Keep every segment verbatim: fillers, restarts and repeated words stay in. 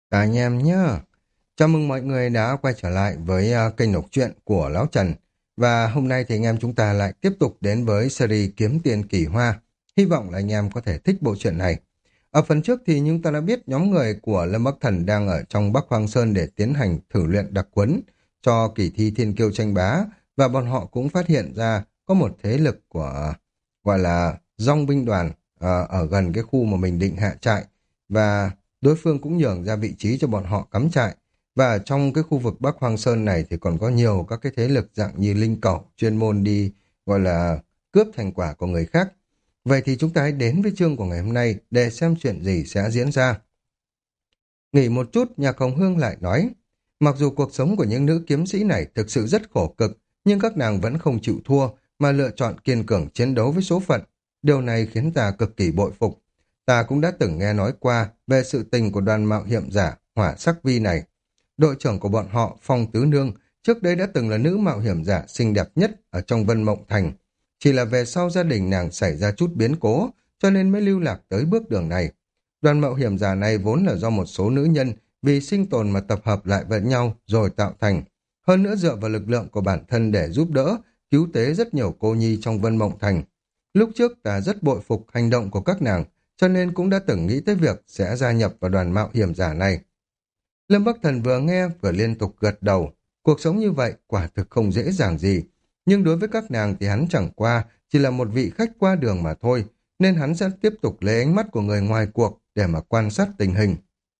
Cả anh em nhá. Chào mừng mọi người đã quay trở lại với à, kênh đọc truyện của Lão Trần. Và hôm nay thì anh em chúng ta lại tiếp tục đến với series Kiếm Tiền Kỳ Hoa. Hy vọng là anh em có thể thích bộ truyện này. Ở phần trước thì chúng ta đã biết nhóm người của Lâm Bắc Thần đang ở trong Bắc Hoang Sơn để tiến hành thử luyện đặc huấn cho kỳ thi Thiên Kiêu tranh bá. Và bọn họ cũng phát hiện ra có một thế lực của gọi là Dong binh đoàn à, ở gần cái khu mà mình định hạ trại. Và đối phương cũng nhường ra vị trí cho bọn họ cắm trại. Và ở trong cái khu vực Bắc Hoang Sơn này thì còn có nhiều các cái thế lực dạng như linh cẩu chuyên môn đi gọi là cướp thành quả của người khác. Vậy thì chúng ta hãy đến với chương của ngày hôm nay để xem chuyện gì sẽ diễn ra. Nghỉ một chút, Nhạc Hồng Hương lại nói, mặc dù cuộc sống của những nữ kiếm sĩ này thực sự rất khổ cực, nhưng các nàng vẫn không chịu thua mà lựa chọn kiên cường chiến đấu với số phận. Điều này khiến ta cực kỳ bội phục. Ta cũng đã từng nghe nói qua về sự tình của đoàn mạo hiểm giả Hỏa Sắc Vi này. Đội trưởng của bọn họ, Phong Tứ Nương, trước đây đã từng là nữ mạo hiểm giả xinh đẹp nhất ở trong Vân Mộng Thành. Chỉ là về sau gia đình nàng xảy ra chút biến cố, cho nên mới lưu lạc tới bước đường này. Đoàn mạo hiểm giả này vốn là do một số nữ nhân vì sinh tồn mà tập hợp lại với nhau rồi tạo thành. Hơn nữa dựa vào lực lượng của bản thân để giúp đỡ, cứu tế rất nhiều cô nhi trong Vân Mộng Thành. Lúc trước ta rất bội phục hành động của các nàng, cho nên cũng đã từng nghĩ tới việc sẽ gia nhập vào đoàn mạo hiểm giả này. Lâm Bắc Thần vừa nghe vừa liên tục gật đầu. Cuộc sống như vậy quả thực không dễ dàng gì. Nhưng đối với các nàng thì hắn chẳng qua chỉ là một vị khách qua đường mà thôi, nên hắn sẽ tiếp tục lấy ánh mắt của người ngoài cuộc để mà quan sát tình hình.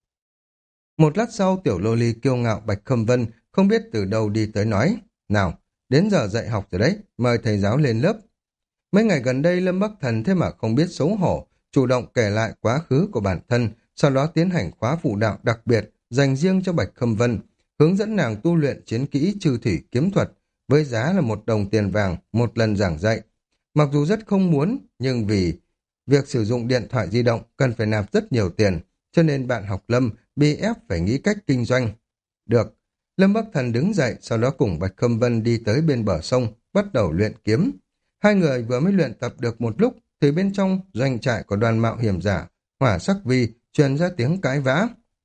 Một lát sau, tiểu lô ly kiêu ngạo Bạch Khâm Vân không biết từ đâu đi tới nói, nào, đến giờ dạy học rồi đấy, mời thầy giáo lên lớp. Mấy ngày gần đây Lâm Bắc Thần thế mà không biết xấu hổ, chủ động kể lại quá khứ của bản thân, sau đó tiến hành khóa phụ đạo đặc biệt dành riêng cho Bạch Khâm Vân, hướng dẫn nàng tu luyện chiến kỹ trừ thủy kiếm thuật, với giá là một đồng tiền vàng một lần giảng dạy. Mặc dù rất không muốn, nhưng vì việc sử dụng điện thoại di động cần phải nạp rất nhiều tiền, cho nên bạn học Lâm bị ép phải nghĩ cách kinh doanh. Được, Lâm Bắc Thần đứng dậy, sau đó cùng Bạch Khâm Vân đi tới bên bờ sông, bắt đầu luyện kiếm. Hai người vừa mới luyện tập được một lúc, thì bên trong doanh trại của đoàn mạo hiểm giả, Hỏa Sắc Vi truyền ra tiếng cãi vã.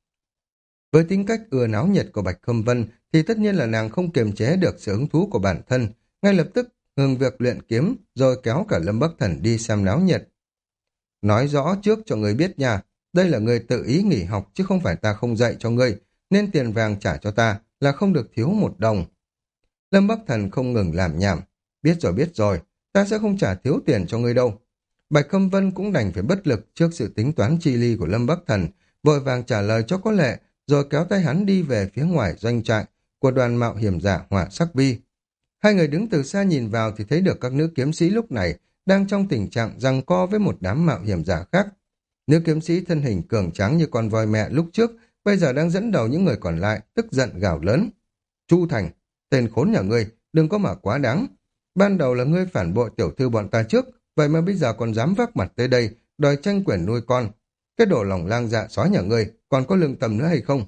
Với tính cách ưa náo nhiệt của Bạch Khâm Vân, thì tất nhiên là nàng không kiềm chế được sự hứng thú của bản thân, ngay lập tức ngừng việc luyện kiếm, rồi kéo cả Lâm Bắc Thần đi xem náo nhiệt. Nói rõ trước cho người biết nha, đây là người tự ý nghỉ học chứ không phải ta không dạy cho ngươi, nên tiền vàng trả cho ta là không được thiếu một đồng. Lâm Bắc Thần không ngừng làm nhảm, biết rồi biết rồi, ta sẽ không trả thiếu tiền cho ngươi đâu. Bạch Khâm Vân cũng đành phải bất lực trước sự tính toán chi ly của Lâm Bắc Thần, vội vàng trả lời cho có lệ, rồi kéo tay hắn đi về phía ngoài doanh trại của đoàn mạo hiểm giả Hỏa Sắc Vi. Hai người đứng từ xa nhìn vào thì thấy được các nữ kiếm sĩ lúc này đang trong tình trạng giằng co với một đám mạo hiểm giả khác. Nữ kiếm sĩ thân hình cường tráng như con voi mẹ lúc trước, bây giờ đang dẫn đầu những người còn lại, tức giận gào lớn. Chu Thành, tên khốn nhà ngươi, đừng có mà quá đáng. Ban đầu là ngươi phản bội tiểu thư bọn ta trước, vậy mà bây giờ còn dám vác mặt tới đây, đòi tranh quyền nuôi con. Cái đồ lòng lang dạ sói nhà ngươi, còn có lương tâm nữa hay không?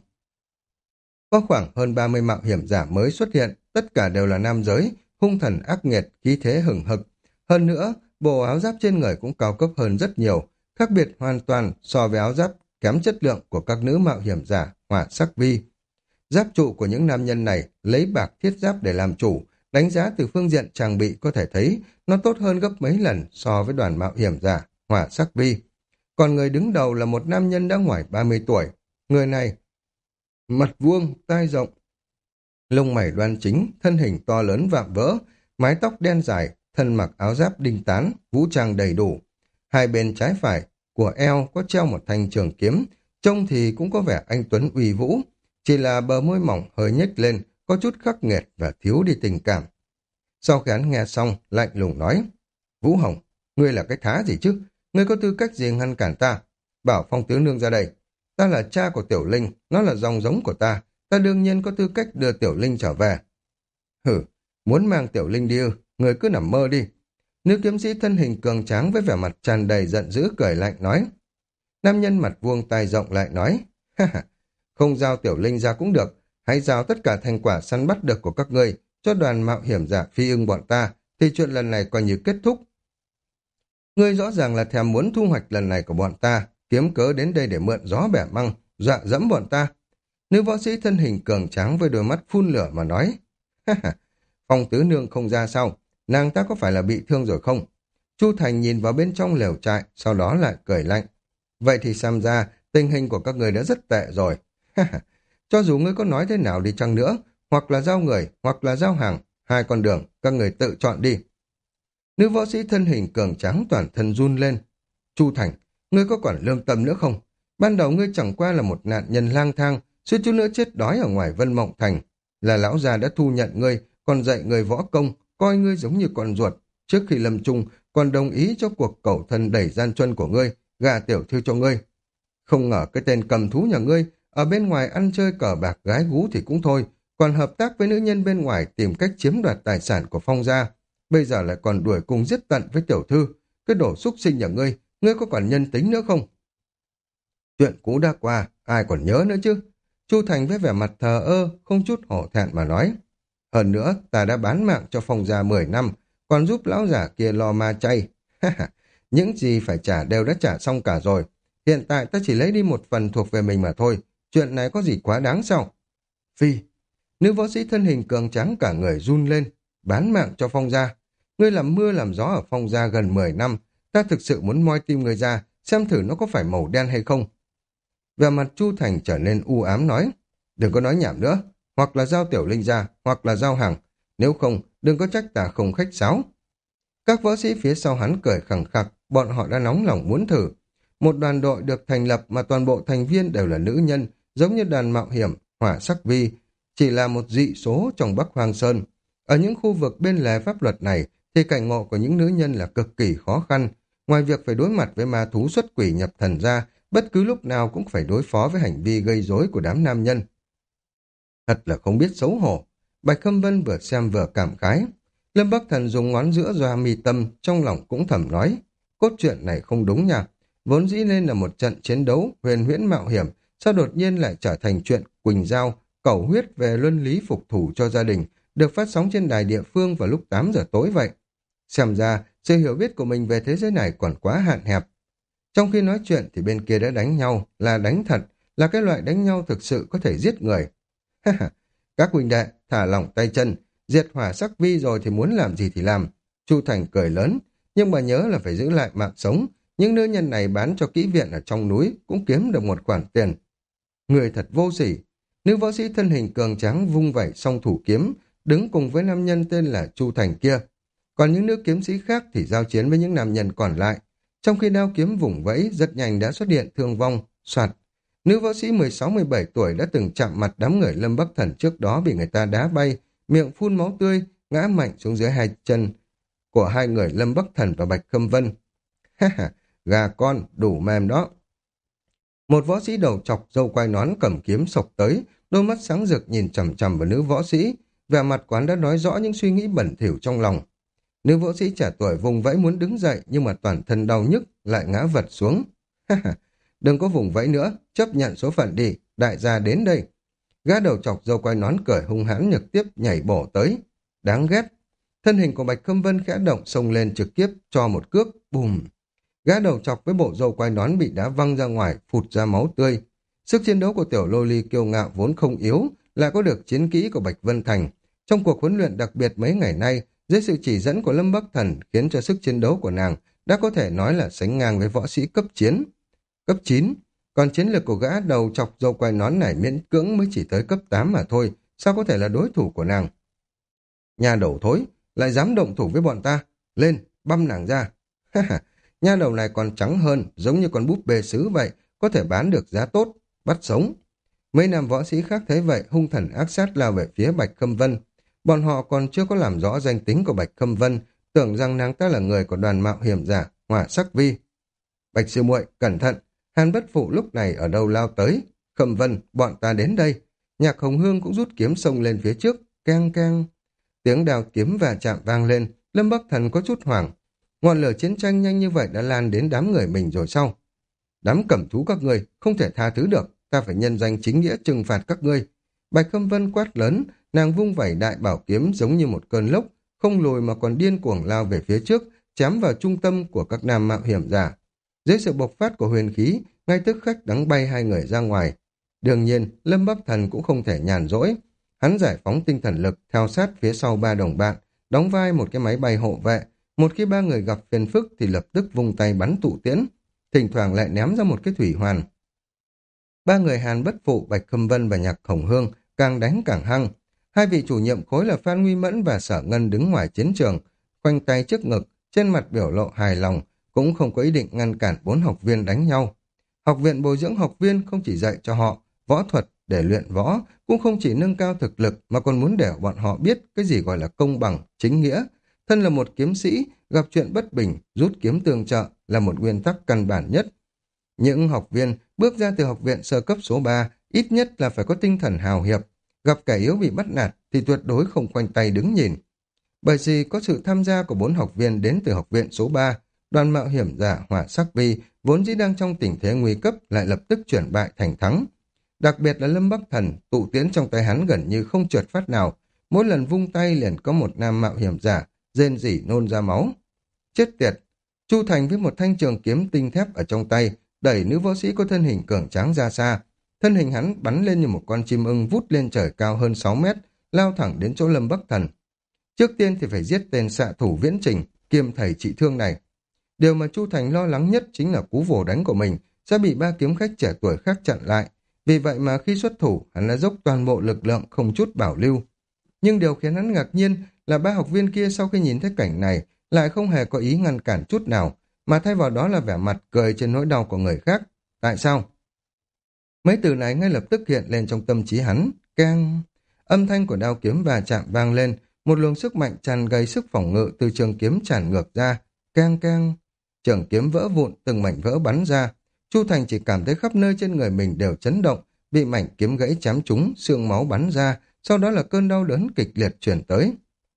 Có khoảng hơn ba mươi mạo hiểm giả mới xuất hiện, tất cả đều là nam giới, hung thần ác nghiệt, khí thế hừng hực. Hơn nữa, bộ áo giáp trên người cũng cao cấp hơn rất nhiều, khác biệt hoàn toàn so với áo giáp kém chất lượng của các nữ mạo hiểm giả Hỏa Sắc Vi. Giáp trụ của những nam nhân này lấy bạc thiết giáp để làm chủ, đánh giá từ phương diện trang bị có thể thấy nó tốt hơn gấp mấy lần so với đoàn mạo hiểm giả Hỏa Sắc Vi. Còn người đứng đầu là một nam nhân đã ngoài ba mươi tuổi. Người này mặt vuông, tai rộng, lông mày đoan chính, thân hình to lớn vạm vỡ, mái tóc đen dài, thân mặc áo giáp đinh tán, vũ trang đầy đủ. Hai bên trái phải của eo có treo một thanh trường kiếm, trông thì cũng có vẻ anh tuấn uy vũ, chỉ là bờ môi mỏng hơi nhếch lên, có chút khắc nghiệt và thiếu đi tình cảm. Sau khi hắn nghe xong, lạnh lùng nói, Vũ Hồng, ngươi là cái thá gì chứ? Ngươi có tư cách gì ngăn cản ta? Bảo Phong Tứ Nương ra đây. Ta là cha của Tiểu Linh, nó là dòng giống của ta, ta đương nhiên có tư cách đưa Tiểu Linh trở về. Hử, muốn mang Tiểu Linh đi ư, người cứ nằm mơ đi. Nữ kiếm sĩ thân hình cường tráng với vẻ mặt tràn đầy giận dữ cười lạnh nói. Nam nhân mặt vuông tai rộng lại nói, ha ha, không giao Tiểu Linh ra cũng được, hãy giao tất cả thành quả săn bắt được của các ngươi cho đoàn mạo hiểm giả phi ưng bọn ta, thì chuyện lần này coi như kết thúc. Ngươi rõ ràng là thèm muốn thu hoạch lần này của bọn ta, kiếm cớ đến đây để mượn gió bẻ măng, dọa dẫm bọn ta. Nữ võ sĩ thân hình cường tráng với đôi mắt phun lửa mà nói. Ha ha, Phong tứ nương không ra sao? Nàng ta có phải là bị thương rồi không? Chu Thành nhìn vào bên trong lều trại, sau đó lại cười lạnh. Vậy thì xem ra tình hình của các người đã rất tệ rồi. Cho dù ngươi có nói thế nào đi chăng nữa, hoặc là giao người, hoặc là giao hàng, hai con đường, các người tự chọn đi. Nữ võ sĩ thân hình cường tráng toàn thân run lên. Chu Thành, ngươi có còn lương tâm nữa không? Ban đầu ngươi chẳng qua là một nạn nhân lang thang, suýt chút nữa chết đói ở ngoài Vân Mộng Thành. Là lão già đã thu nhận ngươi, còn dạy ngươi võ công, coi ngươi giống như con ruột. Trước khi lâm chung, còn đồng ý cho cuộc cẩu thân đẩy gian truân của ngươi, gà tiểu thư cho ngươi. Không ngờ cái tên cầm thú nhà ngươi, ở bên ngoài ăn chơi cờ bạc gái gú thì cũng thôi, còn hợp tác với nữ nhân bên ngoài tìm cách chiếm đoạt tài sản của Phong gia. Bây giờ lại còn đuổi cùng giết tận với tiểu thư. Cái đổ xúc sinh nhà ngươi, ngươi có còn nhân tính nữa không? Chuyện cũ đã qua, ai còn nhớ nữa chứ? Chu Thành với vẻ mặt thờ ơ, không chút hổ thẹn mà nói. Hơn nữa, ta đã bán mạng cho Phong gia mười năm, còn giúp lão giả kia lo ma chay. Những gì phải trả đều đã trả xong cả rồi. Hiện tại ta chỉ lấy đi một phần thuộc về mình mà thôi. Chuyện này có gì quá đáng sao? Phi, nữ võ sĩ thân hình cường tráng cả người run lên. Bán mạng cho Phong gia. Ngươi làm mưa làm gió ở Phong gia gần mười năm. Ta thực sự muốn moi tim người ra, xem thử nó có phải màu đen hay không. Về mặt Chu Thành trở nên u ám nói. Đừng có nói nhảm nữa. Hoặc là giao tiểu linh ra, hoặc là giao hàng. Nếu không, đừng có trách ta không khách sáo. Các võ sĩ phía sau hắn cười khẳng khặc, bọn họ đã nóng lòng muốn thử. Một đoàn đội được thành lập mà toàn bộ thành viên đều là nữ nhân, giống như đoàn mạo hiểm, hỏa sắc vi, chỉ là một dị số trong Bắc Hoang Sơn. Ở những khu vực bên lề pháp luật này, thì cảnh ngộ của những nữ nhân là cực kỳ khó khăn. Ngoài việc phải đối mặt với ma thú xuất quỷ nhập thần ra, bất cứ lúc nào cũng phải đối phó với hành vi gây rối của đám nam nhân. Thật là không biết xấu hổ. Bạch Khâm Vân vừa xem vừa cảm khái. Lâm Bắc Thần dùng ngón giữa doa mi tâm, trong lòng cũng thầm nói. Cốt truyện này không đúng nha. Vốn dĩ nên là một trận chiến đấu huyền huyễn mạo hiểm, sao đột nhiên lại trở thành chuyện Quỳnh Giao, cẩu huyết về luân lý phục thủ cho gia đình, được phát sóng trên đài địa phương vào lúc tám giờ tối vậy. Xem ra, sự hiểu biết của mình về thế giới này còn quá hạn hẹp. Trong khi nói chuyện thì bên kia đã đánh nhau, là đánh thật, là cái loại đánh nhau thực sự có thể giết người. Các huynh đệ, thả lỏng tay chân, diệt hỏa sắc vi rồi thì muốn làm gì thì làm. Chu Thành cười lớn, nhưng mà nhớ là phải giữ lại mạng sống. Những nữ nhân này bán cho kỹ viện ở trong núi cũng kiếm được một khoản tiền. Người thật vô sỉ. Nữ võ sĩ thân hình cường tráng vung vẩy song thủ kiếm, đứng cùng với nam nhân tên là Chu Thành kia. Còn những nữ kiếm sĩ khác thì giao chiến với những nam nhân còn lại. Trong khi đao kiếm vùng vẫy, rất nhanh đã xuất hiện thương vong, soạt. Nữ võ sĩ mười sáu mười bảy tuổi đã từng chạm mặt đám người Lâm Bắc Thần trước đó bị người ta đá bay, miệng phun máu tươi, ngã mạnh xuống dưới hai chân của hai người Lâm Bắc Thần và Bạch Khâm Vân. Ha ha, gà con, đủ mềm đó. Một võ sĩ đầu chọc râu quai nón cầm kiếm sộc tới, đôi mắt sáng rực nhìn chằm chằm vào nữ võ sĩ, vẻ mặt quán đã nói rõ những suy nghĩ bẩn thỉu trong lòng. Nữ võ sĩ trẻ tuổi vùng vẫy muốn đứng dậy nhưng mà toàn thân đau nhức lại ngã vật xuống. Ha ha, đừng có vùng vẫy nữa, chấp nhận số phận đi, đại gia đến đây. Gã đầu chọc râu quai nón cười hung hãn nhược tiếp nhảy bổ tới. Đáng ghét. Thân hình của Bạch Khâm Vân khẽ động xông lên trực tiếp cho một cước, bùm. Gã đầu chọc với bộ râu quai nón bị đá văng ra ngoài, phụt ra máu tươi. Sức chiến đấu của tiểu lô ly kiêu ngạo vốn không yếu, lại có được chiến kỹ của Bạch Vân Thành. Trong cuộc huấn luyện đặc biệt mấy ngày nay, dưới sự chỉ dẫn của Lâm Bắc Thần khiến cho sức chiến đấu của nàng đã có thể nói là sánh ngang với võ sĩ cấp chiến. Cấp chín, còn chiến lược của gã đầu chọc râu quai nón này miễn cưỡng mới chỉ tới cấp tám mà thôi, sao có thể là đối thủ của nàng. Nhà đầu thối, lại dám động thủ với bọn ta, lên, băm nàng ra. Nha đầu này còn trắng hơn, giống như con búp bê sứ vậy, có thể bán được giá tốt, bắt sống. Mấy nam võ sĩ khác thấy vậy, hung thần ác sát lao về phía Bạch Khâm Vân. Bọn họ còn chưa có làm rõ danh tính của Bạch Khâm Vân, tưởng rằng nàng ta là người của đoàn mạo hiểm giả, Hỏa Sắc Vi. Bạch sư muội, cẩn thận, Hàn Bất Phụ lúc này ở đâu lao tới. Khâm Vân, bọn ta đến đây. Nhạc Hồng Hương cũng rút kiếm xông lên phía trước, keng keng. Tiếng đào kiếm và chạm vang lên, Lâm Bắc Thần có chút hoảng. Ngọn lửa chiến tranh nhanh như vậy đã lan đến đám người mình rồi sao? Đám cẩm thú các ngươi không thể tha thứ được, ta phải nhân danh chính nghĩa trừng phạt các ngươi. Bạch Khâm Vân quát lớn, nàng vung vẩy đại bảo kiếm giống như một cơn lốc, không lùi mà còn điên cuồng lao về phía trước, chém vào trung tâm của các nam mạo hiểm giả. Dưới sự bộc phát của huyền khí, ngay tức khắc đánh bay hai người ra ngoài. Đương nhiên, Lâm Bắc Thần cũng không thể nhàn rỗi. Hắn giải phóng tinh thần lực theo sát phía sau ba đồng bạn, đóng vai một cái máy bay hộ vệ. Một khi ba người gặp phiền phức thì lập tức vung tay bắn tụ tiễn, thỉnh thoảng lại ném ra một cái thủy hoàn. Ba người Hàn Bất Phụ, Bạch Khâm Vân và Nhạc Khổng Hương càng đánh càng hăng. Hai vị chủ nhiệm khối là Phan Nguy Mẫn và Sở Ngân đứng ngoài chiến trường, khoanh tay trước ngực, trên mặt biểu lộ hài lòng, cũng không có ý định ngăn cản bốn học viên đánh nhau. Học viện bồi dưỡng học viên không chỉ dạy cho họ võ thuật để luyện võ, cũng không chỉ nâng cao thực lực mà còn muốn để bọn họ biết cái gì gọi là công bằng, chính nghĩa. Thân là một kiếm sĩ, gặp chuyện bất bình, rút kiếm tương trợ là một nguyên tắc căn bản nhất. Những học viên bước ra từ học viện sơ cấp số ba ít nhất là phải có tinh thần hào hiệp, gặp kẻ yếu bị bắt nạt thì tuyệt đối không khoanh tay đứng nhìn. Bởi vì có sự tham gia của bốn học viên đến từ học viện số ba, đoàn mạo hiểm giả Hỏa Sắc Vi vốn dĩ đang trong tình thế nguy cấp lại lập tức chuyển bại thành thắng. Đặc biệt là Lâm Bắc Thần, tụ tiến trong tay hắn gần như không trượt phát nào, mỗi lần vung tay liền có một nam mạo hiểm giả rên rỉ nôn ra máu. Chết tiệt! Chu Thành với một thanh trường kiếm tinh thép ở trong tay, đẩy nữ võ sĩ có thân hình cường tráng ra xa. Thân hình hắn bắn lên như một con chim ưng vút lên trời cao hơn sáu mét, lao thẳng đến chỗ Lâm Bắc Thần. Trước tiên thì phải giết tên xạ thủ Viễn Trình, kiêm thầy trị thương này. Điều mà Chu Thành lo lắng nhất chính là cú vồ đánh của mình sẽ bị ba kiếm khách trẻ tuổi khác chặn lại. Vì vậy mà khi xuất thủ, hắn đã dốc toàn bộ lực lượng không chút bảo lưu. Nhưng điều khiến hắn ngạc nhiên là ba học viên kia sau khi nhìn thấy cảnh này lại không hề có ý ngăn cản chút nào, mà thay vào đó là vẻ mặt cười trên nỗi đau của người khác. Tại sao? Mấy từ này ngay lập tức hiện lên trong tâm trí hắn. Keng! Âm thanh của đao kiếm va chạm vang lên, một luồng sức mạnh tràn gây sức phòng ngự từ trường kiếm tràn ngược ra. Keng keng! Trường kiếm vỡ vụn, từng mảnh vỡ bắn ra. Chu Thành chỉ cảm thấy khắp nơi trên người mình đều chấn động, bị mảnh kiếm gãy chém trúng, xương máu bắn ra, sau đó là cơn đau đớn kịch liệt chuyển tới.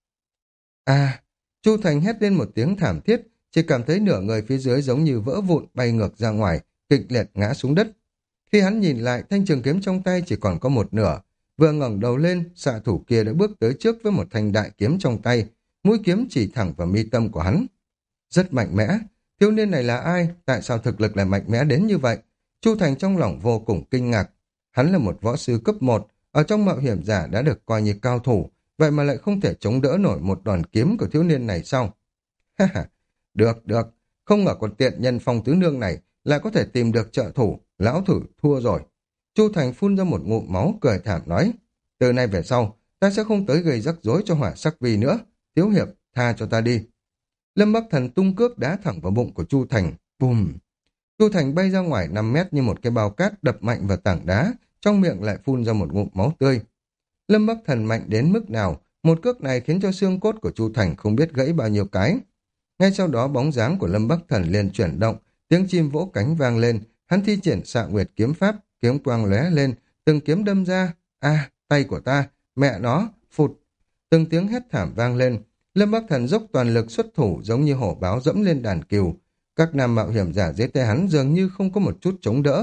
À! Chu Thành hét lên một tiếng thảm thiết, chỉ cảm thấy nửa người phía dưới giống như vỡ vụn bay ngược ra ngoài, kịch liệt ngã xuống đất. Khi hắn nhìn lại, thanh trường kiếm trong tay chỉ còn có một nửa. Vừa ngẩng đầu lên, xạ thủ kia đã bước tới trước với một thanh đại kiếm trong tay, mũi kiếm chỉ thẳng vào mi tâm của hắn. Rất mạnh mẽ, thiếu niên này là ai? Tại sao thực lực lại mạnh mẽ đến như vậy? Chu Thành trong lòng vô cùng kinh ngạc. Hắn là một võ sư cấp một, ở trong mạo hiểm giả đã được coi như cao thủ, vậy mà lại không thể chống đỡ nổi một đòn kiếm của thiếu niên này sao? Ha ha, được, được, không ngờ con tiện nhân Phong Tứ Nương này lại có thể tìm được trợ thủ, lão thử thua rồi. Chu Thành phun ra một ngụm máu cười thảm nói, từ nay về sau, ta sẽ không tới gây rắc rối cho Hỏa Sắc Vi nữa, Thiếu Hiệp, tha cho ta đi. Lâm Bắc Thần tung cước đá thẳng vào bụng của Chu Thành, bùm. Chu Thành bay ra ngoài năm mét như một cái bao cát đập mạnh vào tảng đá, trong miệng lại phun ra một ngụm máu tươi. Lâm Bắc Thần mạnh đến mức nào, một cước này khiến cho xương cốt của Chu Thành không biết gãy bao nhiêu cái. Ngay sau đó bóng dáng của Lâm Bắc Thần liền chuyển động, tiếng chim vỗ cánh vang lên, hắn thi triển Xạ Nguyệt kiếm pháp, kiếm quang lóe lên, từng kiếm đâm ra, a, tay của ta, mẹ nó, phụt. Từng tiếng hét thảm vang lên, Lâm Bắc Thần dốc toàn lực xuất thủ giống như hổ báo dẫm lên đàn cừu. Các nam mạo hiểm giả dưới tay hắn dường như không có một chút chống đỡ.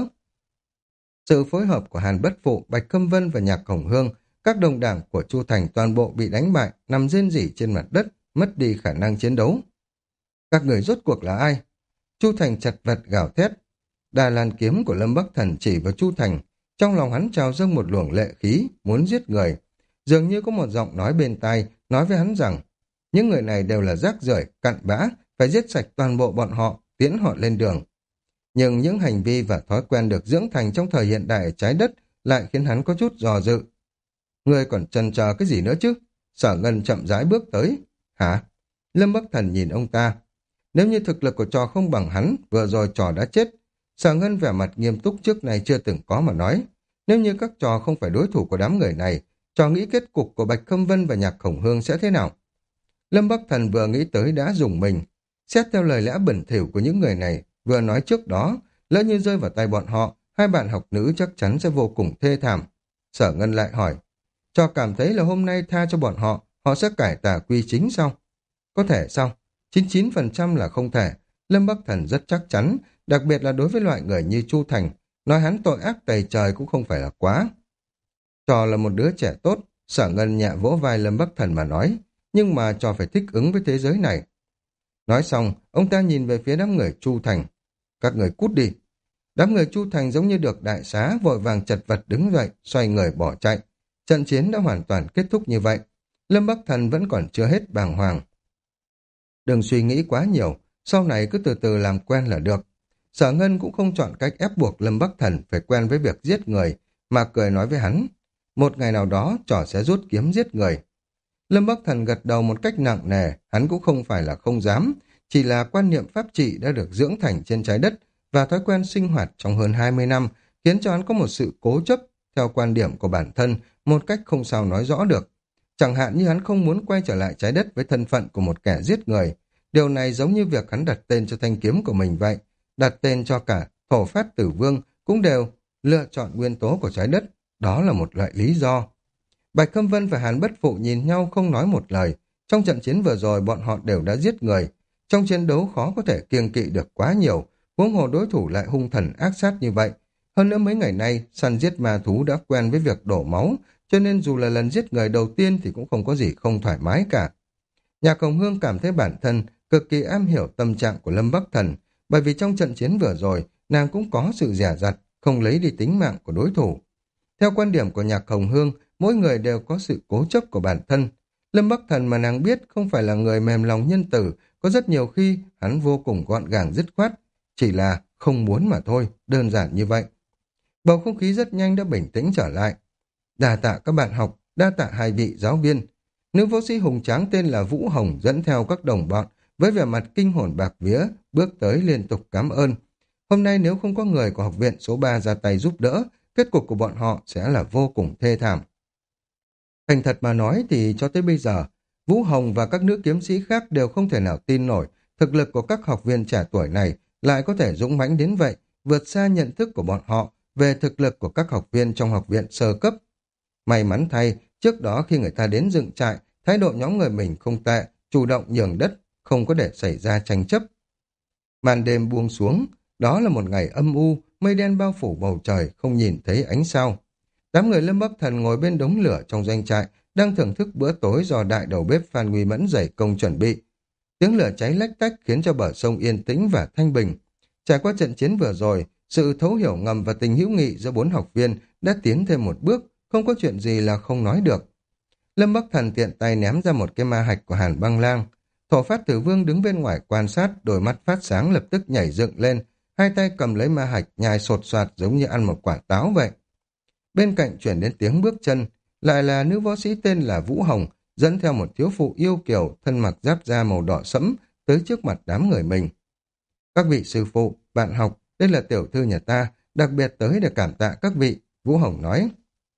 Sự phối hợp của Hàn Bất Phụ, Bạch Khâm Vân và Nhạc Khổng Hương, các đồng đảng của Chu Thành toàn bộ bị đánh bại, nằm rên rỉ trên mặt đất, mất đi khả năng chiến đấu. Các người rốt cuộc là ai? Chu Thành chật vật gào thét. Đà Lan kiếm của Lâm Bắc Thần chỉ vào Chu Thành, trong lòng hắn trào dâng một luồng lệ khí, muốn giết người. Dường như có một giọng nói bên tai, nói với hắn rằng, những người này đều là rác rưởi, cặn bã, phải giết sạch toàn bộ bọn họ, tiễn họ lên đường. Nhưng những hành vi và thói quen được dưỡng thành trong thời hiện đại trái đất lại khiến hắn có chút dò dự. Ngươi còn chần chờ cái gì nữa chứ? Sở Ngân chậm rãi bước tới. Hả? Lâm Bắc Thần nhìn ông ta. Nếu như thực lực của trò không bằng hắn, vừa rồi trò đã chết. Sở Ngân vẻ mặt nghiêm túc trước này chưa từng có mà nói. Nếu như các trò không phải đối thủ của đám người này, trò nghĩ kết cục của Bạch Khâm Vân và Nhạc Khổng Hương sẽ thế nào? Lâm Bắc Thần vừa nghĩ tới đã dùng mình. Xét theo lời lẽ bẩn thỉu của những người này, vừa nói trước đó, lỡ như rơi vào tay bọn họ, hai bạn học nữ chắc chắn sẽ vô cùng thê thảm. Sở Ngân lại hỏi, trò cảm thấy là hôm nay tha cho bọn họ, họ sẽ cải tà quy chính sao? Có thể sao? chín mươi chín phần trăm là không thể. Lâm Bắc Thần rất chắc chắn, đặc biệt là đối với loại người như Chu Thành, nói hắn tội ác tày trời cũng không phải là quá. Trò là một đứa trẻ tốt, Sở Ngân nhẹ vỗ vai Lâm Bắc Thần mà nói, nhưng mà trò phải thích ứng với thế giới này. Nói xong, ông ta nhìn về phía đám người Chu Thành. Các người cút đi. Đám người Chu Thành giống như được đại xá, vội vàng chật vật đứng dậy, xoay người bỏ chạy. Trận chiến đã hoàn toàn kết thúc như vậy. Lâm Bắc Thần vẫn còn chưa hết bàng hoàng. Đừng suy nghĩ quá nhiều, sau này cứ từ từ làm quen là được. Sở Ngân cũng không chọn cách ép buộc Lâm Bắc Thần phải quen với việc giết người, mà cười nói với hắn, một ngày nào đó trò sẽ rút kiếm giết người. Lâm Bắc Thần gật đầu một cách nặng nề, hắn cũng không phải là không dám, chỉ là quan niệm pháp trị đã được dưỡng thành trên trái đất và thói quen sinh hoạt trong hơn hai mươi năm khiến cho hắn có một sự cố chấp theo quan điểm của bản thân một cách không sao nói rõ được. Chẳng hạn như hắn không muốn quay trở lại trái đất với thân phận của một kẻ giết người. Điều này giống như việc hắn đặt tên cho thanh kiếm của mình vậy. Đặt tên cho cả Thổ Phát Tử Vương cũng đều lựa chọn nguyên tố của trái đất. Đó là một loại lý do. Bạch Khâm Vân và Hàn Bất Phụ nhìn nhau không nói một lời. Trong trận chiến vừa rồi bọn họ đều đã giết người. Trong chiến đấu khó có thể kiêng kỵ được quá nhiều. Huống hồ đối thủ lại hung thần ác sát như vậy. Hơn nữa mấy ngày nay, săn giết ma thú đã quen với việc đổ máu, cho nên dù là lần giết người đầu tiên thì cũng không có gì không thoải mái cả. Nhạc Hồng Hương cảm thấy bản thân cực kỳ am hiểu tâm trạng của Lâm Bắc Thần, bởi vì trong trận chiến vừa rồi, nàng cũng có sự dè dặt, không lấy đi tính mạng của đối thủ. Theo quan điểm của Nhạc Hồng Hương, mỗi người đều có sự cố chấp của bản thân. Lâm Bắc Thần mà nàng biết không phải là người mềm lòng nhân tử, có rất nhiều khi hắn vô cùng gọn gàng dứt khoát, chỉ là không muốn mà thôi, đơn giản như vậy. Bầu không khí rất nhanh đã bình tĩnh trở lại. Đa tạ các bạn học, đa tạ hai vị giáo viên. Nữ võ sĩ hùng tráng tên là Vũ Hồng dẫn theo các đồng bọn với vẻ mặt kinh hồn bạc vía, bước tới liên tục cảm ơn. Hôm nay nếu không có người của học viện số ba ra tay giúp đỡ, kết cục của bọn họ sẽ là vô cùng thê thảm. Thành thật mà nói thì cho tới bây giờ, Vũ Hồng và các nữ kiếm sĩ khác đều không thể nào tin nổi thực lực của các học viên trẻ tuổi này lại có thể dũng mãnh đến vậy, vượt xa nhận thức của bọn họ về thực lực của các học viên trong học viện sơ cấp. May mắn thay, trước đó khi người ta đến dựng trại, thái độ nhóm người mình không tệ, chủ động nhường đất, không có để xảy ra tranh chấp. Màn đêm buông xuống, đó là một ngày âm u, mây đen bao phủ bầu trời, không nhìn thấy ánh sao. Đám người Lâm Bắc Thần ngồi bên đống lửa trong doanh trại, đang thưởng thức bữa tối do đại đầu bếp Phan Nguy Mẫn dày công chuẩn bị. Tiếng lửa cháy lách tách khiến cho bờ sông yên tĩnh và thanh bình. Trải qua trận chiến vừa rồi, sự thấu hiểu ngầm và tình hữu nghị giữa bốn học viên đã tiến thêm một bước, không có chuyện gì là không nói được. Lâm Bắc Thần tiện tay ném ra một cái ma hạch của Hàn Băng Lang. Thổ Phát Tử Vương đứng bên ngoài quan sát, đôi mắt phát sáng lập tức nhảy dựng lên, hai tay cầm lấy ma hạch nhai sột soạt giống như ăn một quả táo vậy. Bên cạnh chuyển đến tiếng bước chân, lại là nữ võ sĩ tên là Vũ Hồng, dẫn theo một thiếu phụ yêu kiều, thân mặc giáp da màu đỏ sẫm, tới trước mặt đám người mình. Các vị sư phụ, bạn học, đây là tiểu thư nhà ta, đặc biệt tới để cảm tạ các vị, Vũ Hồng nói.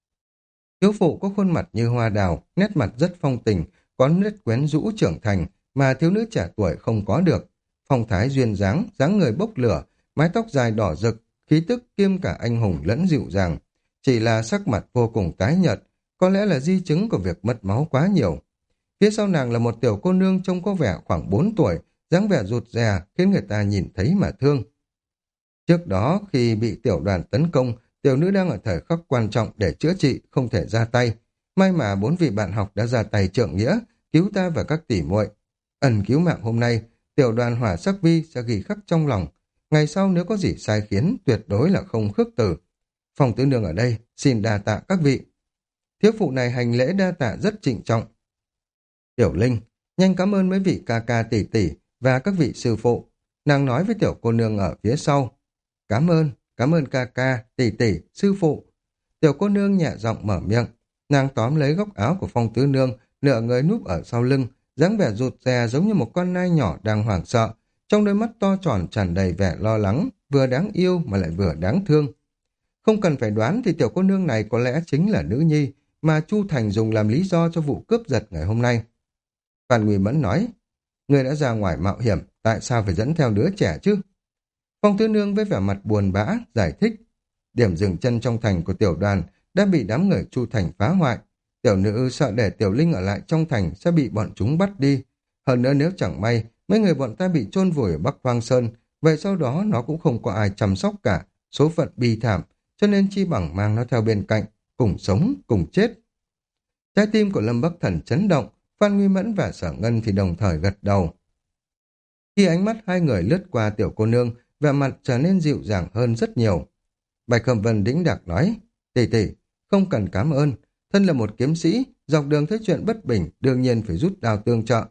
Thiếu phụ có khuôn mặt như hoa đào, nét mặt rất phong tình, có nét quyến rũ trưởng thành mà thiếu nữ trẻ tuổi không có được. Phong thái duyên dáng, dáng người bốc lửa, mái tóc dài đỏ rực, khí tức kiêm cả anh hùng lẫn dịu dàng. Chỉ là sắc mặt vô cùng tái nhợt, có lẽ là di chứng của việc mất máu quá nhiều. Phía sau nàng là một tiểu cô nương trông có vẻ khoảng bốn tuổi, dáng vẻ rụt rè khiến người ta nhìn thấy mà thương. Trước đó khi bị tiểu đoàn tấn công, tiểu nữ đang ở thời khắc quan trọng để chữa trị, không thể ra tay. May mà bốn vị bạn học đã ra tay trượng nghĩa, cứu ta và các tỷ muội. Ẩn cứu mạng hôm nay, tiểu đoàn Hỏa Sắc Vi sẽ ghi khắc trong lòng. Ngày sau nếu có gì sai khiến, tuyệt đối là không khước từ. Phòng tứ nương ở đây, xin đa tạ các vị. Thiếu phụ này hành lễ đa tạ rất trịnh trọng. Tiểu Linh, nhanh cảm ơn mấy vị ca ca tỷ tỷ và các vị sư phụ. Nàng nói với tiểu cô nương ở phía sau. Cảm ơn, cảm ơn ca ca, tỷ tỷ, sư phụ. Tiểu cô nương nhẹ giọng mở miệng. Nàng tóm lấy góc áo của Phong tứ nương, nửa người núp ở sau lưng, dáng vẻ rụt rè giống như một con nai nhỏ đang hoảng sợ. Trong đôi mắt to tròn tràn đầy vẻ lo lắng, vừa đáng yêu mà lại vừa đáng thương. Không cần phải đoán thì tiểu cô nương này có lẽ chính là nữ nhi mà Chu Thành dùng làm lý do cho vụ cướp giật ngày hôm nay. Phan Nguy Mẫn nói, người đã ra ngoài mạo hiểm, tại sao phải dẫn theo đứa trẻ chứ? Phong Tứ Nương với vẻ mặt buồn bã, giải thích. Điểm dừng chân trong thành của tiểu đoàn đã bị đám người Chu Thành phá hoại. Tiểu nữ sợ để Tiểu Linh ở lại trong thành sẽ bị bọn chúng bắt đi. Hơn nữa nếu chẳng may, mấy người bọn ta bị chôn vùi ở Bắc Hoang Sơn, vậy sau đó nó cũng không có ai chăm sóc cả, số phận bi thảm, cho nên chi bằng mang nó theo bên cạnh, cùng sống, cùng chết. Trái tim của Lâm Bắc Thần chấn động, Phan Nguy Mẫn và Sở Ngân thì đồng thời gật đầu. Khi ánh mắt hai người lướt qua tiểu cô nương, vẻ mặt trở nên dịu dàng hơn rất nhiều. Bạch Khâm Vân đĩnh đạc nói, tỷ tỷ, không cần cảm ơn, thân là một kiếm sĩ, dọc đường thấy chuyện bất bình, đương nhiên phải rút đao tương trợ.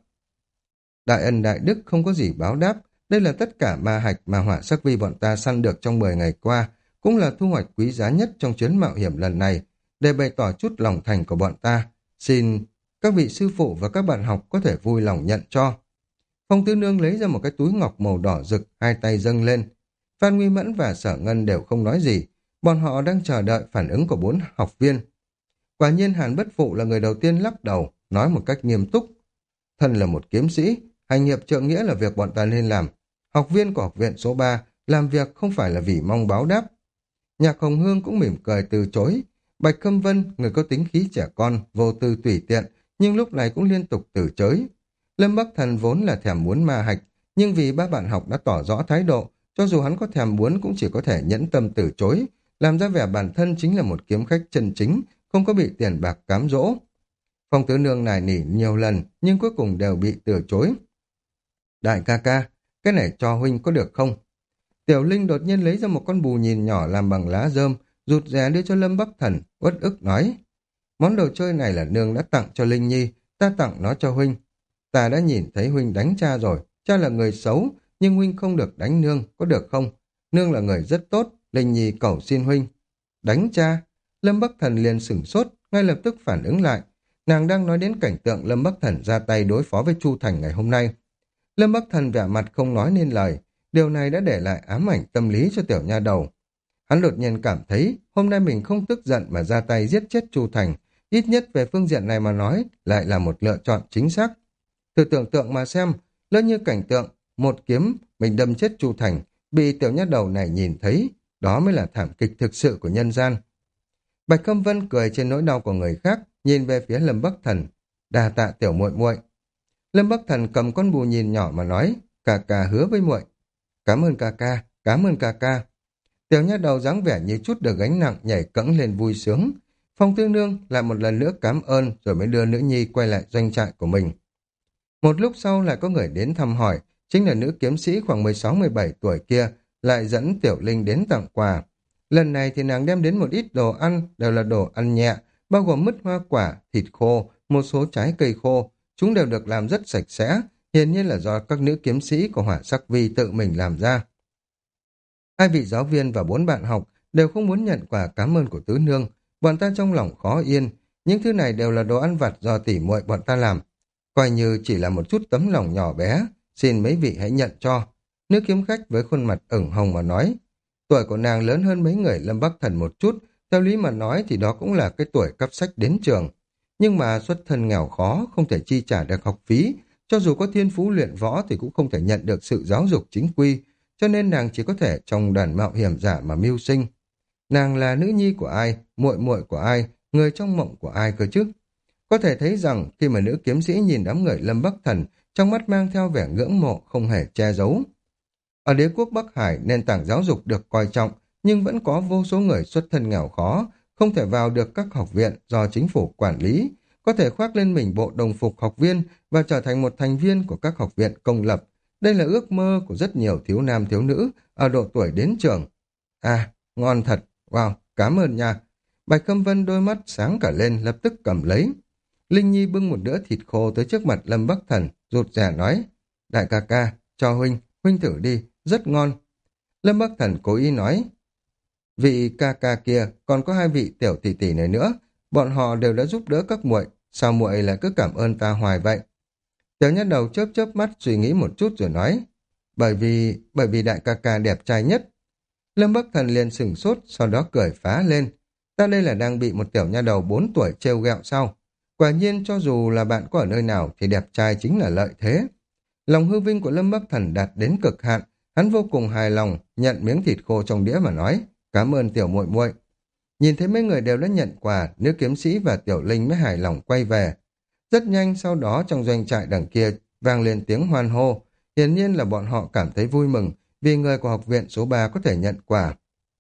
Đại ân đại đức không có gì báo đáp, đây là tất cả ma hạch mà Hỏa Sắc Vi bọn ta săn được trong mười ngày qua, cũng là thu hoạch quý giá nhất trong chuyến mạo hiểm lần này, để bày tỏ chút lòng thành của bọn ta. Xin các vị sư phụ và các bạn học có thể vui lòng nhận cho. Phong Tư Nương lấy ra một cái túi ngọc màu đỏ rực, hai tay dâng lên. Phan Nguy Mẫn và Sở Ngân đều không nói gì, bọn họ đang chờ đợi phản ứng của bốn học viên. Quả nhiên Hàn Bất Phụ là người đầu tiên lắc đầu, nói một cách nghiêm túc. Thân là một kiếm sĩ, hành hiệp trượng nghĩa là việc bọn ta nên làm. Học viên của học viện số ba làm việc không phải là vì mong báo đáp. Nhạc Hồng Hương cũng mỉm cười từ chối. Bạch Khâm Vân, người có tính khí trẻ con, vô tư tùy tiện, nhưng lúc này cũng liên tục từ chối. Lâm Bắc Thần vốn là thèm muốn ma hạch, nhưng vì ba bạn học đã tỏ rõ thái độ, cho dù hắn có thèm muốn cũng chỉ có thể nhẫn tâm từ chối, làm ra vẻ bản thân chính là một kiếm khách chân chính, không có bị tiền bạc cám dỗ. Phong Tứ Nương nài nỉ nhiều lần, nhưng cuối cùng đều bị từ chối. Đại ca ca, cái này cho huynh có được không? Tiểu Linh đột nhiên lấy ra một con bù nhìn nhỏ làm bằng lá rơm, rụt rè đưa cho Lâm Bắc Thần, uất ức nói. Món đồ chơi này là nương đã tặng cho Linh Nhi, ta tặng nó cho huynh. Ta đã nhìn thấy huynh đánh cha rồi, cha là người xấu, nhưng huynh không được đánh nương, có được không? Nương là người rất tốt, Linh Nhi cầu xin huynh. Đánh cha? Lâm Bắc Thần liền sửng sốt, ngay lập tức phản ứng lại. Nàng đang nói đến cảnh tượng Lâm Bắc Thần ra tay đối phó với Chu Thành ngày hôm nay. Lâm Bắc Thần vẻ mặt không nói nên lời, điều này đã để lại ám ảnh tâm lý cho tiểu nha đầu. Hắn đột nhiên cảm thấy hôm nay mình không tức giận mà ra tay giết chết Chu Thành, ít nhất về phương diện này mà nói lại là một lựa chọn chính xác. Thử tưởng tượng mà xem, lỡ như cảnh tượng một kiếm mình đâm chết Chu Thành, bị tiểu nha đầu này nhìn thấy, đó mới là thảm kịch thực sự của nhân gian. Bạch Khâm Vân cười trên nỗi đau của người khác, nhìn về phía Lâm Bắc Thần, đa tạ tiểu muội muội. Lâm Bắc Thần cầm con bù nhìn nhỏ mà nói, ca ca hứa với muội. Cảm ơn ca ca, cảm ơn ca ca. Tiểu nha đầu dáng vẻ như chút được gánh nặng nhảy cẫng lên vui sướng. Phong Tư Nương lại một lần nữa cảm ơn rồi mới đưa nữ nhi quay lại doanh trại của mình. Một lúc sau lại có người đến thăm hỏi, chính là nữ kiếm sĩ khoảng mười sáu mười bảy tuổi kia, lại dẫn Tiểu Linh đến tặng quà. Lần này thì nàng đem đến một ít đồ ăn, đều là đồ ăn nhẹ, bao gồm mứt hoa quả, thịt khô, một số trái cây khô. Chúng đều được làm rất sạch sẽ, hiển nhiên là do các nữ kiếm sĩ của Hỏa Sắc Vi tự mình làm ra. Hai vị giáo viên và bốn bạn học đều không muốn nhận quà cảm ơn của Tứ Nương, bọn ta trong lòng khó yên. Những thứ này đều là đồ ăn vặt do tỉ muội bọn ta làm, coi như chỉ là một chút tấm lòng nhỏ bé, xin mấy vị hãy nhận cho. Nữ kiếm khách với khuôn mặt ửng hồng mà nói. Tuổi của nàng lớn hơn mấy người Lâm Bắc Thần một chút, theo lý mà nói thì đó cũng là cái tuổi cấp sách đến trường. Nhưng mà xuất thân nghèo khó, không thể chi trả được học phí, cho dù có thiên phú luyện võ thì cũng không thể nhận được sự giáo dục chính quy, cho nên nàng chỉ có thể trong đoàn mạo hiểm giả mà mưu sinh. Nàng là nữ nhi của ai, muội muội của ai, người trong mộng của ai cơ chứ? Có thể thấy rằng khi mà nữ kiếm sĩ nhìn đám người Lâm Bắc Thần, trong mắt mang theo vẻ ngưỡng mộ không hề che giấu. Ở đế quốc Bắc Hải, nền tảng giáo dục được coi trọng, nhưng vẫn có vô số người xuất thân nghèo khó, không thể vào được các học viện do chính phủ quản lý, có thể khoác lên mình bộ đồng phục học viên và trở thành một thành viên của các học viện công lập. Đây là ước mơ của rất nhiều thiếu nam thiếu nữ ở độ tuổi đến trường. À, ngon thật, wow, cảm ơn nha. Bạch Câm Vân đôi mắt sáng cả lên, lập tức cầm lấy. Linh Nhi bưng một đĩa thịt khô tới trước mặt Lâm Bắc Thần, rụt rè nói, đại ca ca, cho huynh, huynh thử đi, rất ngon. Lâm Bắc Thần cố ý nói, vị ca ca kia còn có hai vị tiểu tỷ tỷ này nữa, bọn họ đều đã giúp đỡ các muội, sao muội lại cứ cảm ơn ta hoài vậy? Tiểu Nhất Đầu chớp chớp mắt suy nghĩ một chút rồi nói, bởi vì, bởi vì đại ca ca đẹp trai nhất. Lâm Bắc Thần liền sửng sốt, sau đó cười phá lên, ta đây là đang bị một tiểu nha đầu bốn tuổi trêu ghẹo sao? Quả nhiên cho dù là bạn có ở nơi nào thì đẹp trai chính là lợi thế. Lòng hư vinh của Lâm Bắc Thần đạt đến cực hạn, hắn vô cùng hài lòng, nhận miếng thịt khô trong đĩa mà nói, cảm ơn tiểu muội muội. Nhìn thấy mấy người đều đã nhận quà, nữ kiếm sĩ và Tiểu Linh mới hài lòng quay về. Rất nhanh sau đó trong doanh trại đằng kia vang lên tiếng hoan hô, hiển nhiên là bọn họ cảm thấy vui mừng vì người của học viện số ba có thể nhận quà.